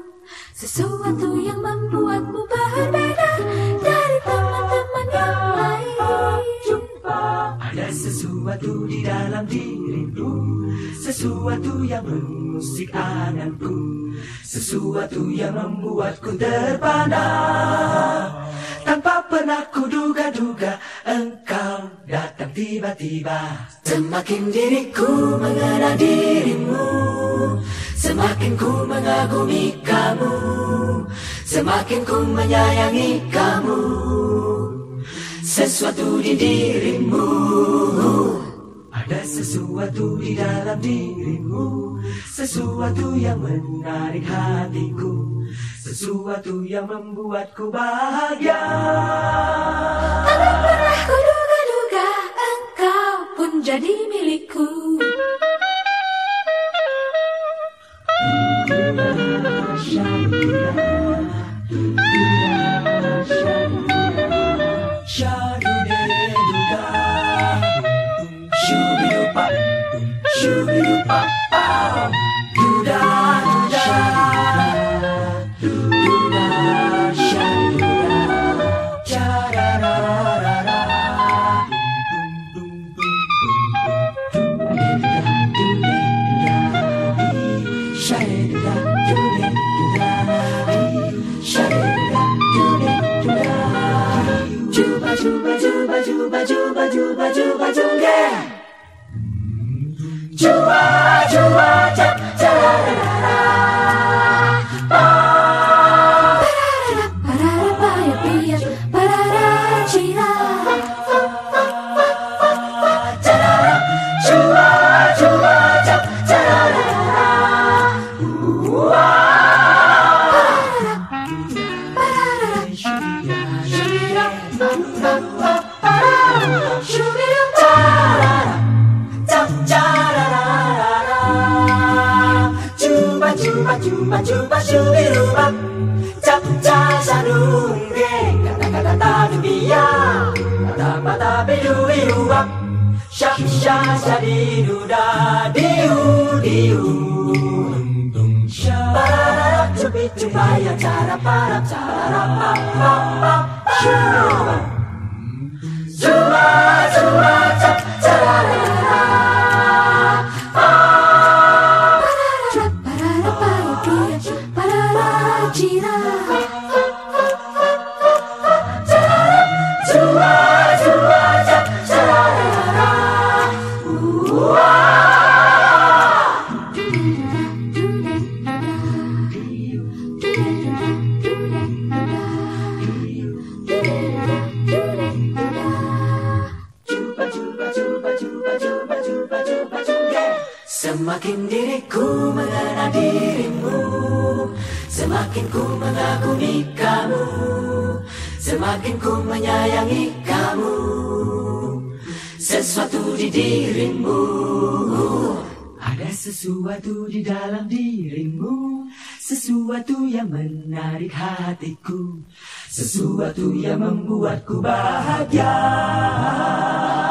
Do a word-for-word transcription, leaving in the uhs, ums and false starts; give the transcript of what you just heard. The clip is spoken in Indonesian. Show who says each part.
Speaker 1: sesuatu yang membuatmu berbeda dari teman-teman yang lain.
Speaker 2: Jumpa, ada sesuatu di dalam dirimu, sesuatu yang mengusik anganku, sesuatu yang membuatku terpana. Tanpa pernah kuduga-duga engkau datang tiba-tiba. Semakin diriku mengenal dirimu, semakin ku mengagumi kamu, semakin ku menyayangi kamu. Sesuatu di dirimu, ada sesuatu di dalam dirimu, sesuatu yang menarik hatiku, sesuatu yang membuatku bahagia.
Speaker 1: Tanpa pernah kuduga-duga engkau pun jadi milikku.
Speaker 2: Juba juba juba juba juba juba juba jungge. Juba juba jap jararara.
Speaker 1: Parara parara paya pia parara cira.
Speaker 2: Jarara juba juba jap jararara. Juba juba shubirubap, cap ca sarungge, kata kata tadu dia, kata kata bedubirubap, syak syak sadiduda diu diu, pararap cupi cupaya cara parap cara pap pap pap shuba, juba juba cap cararara. Semakin diriku mengenal dirimu, semakin ku mengagumi kamu, semakin ku menyayangi kamu. Sesuatu di dirimu, ada sesuatu di dalam dirimu, sesuatu yang menarik hatiku, sesuatu yang membuatku bahagia.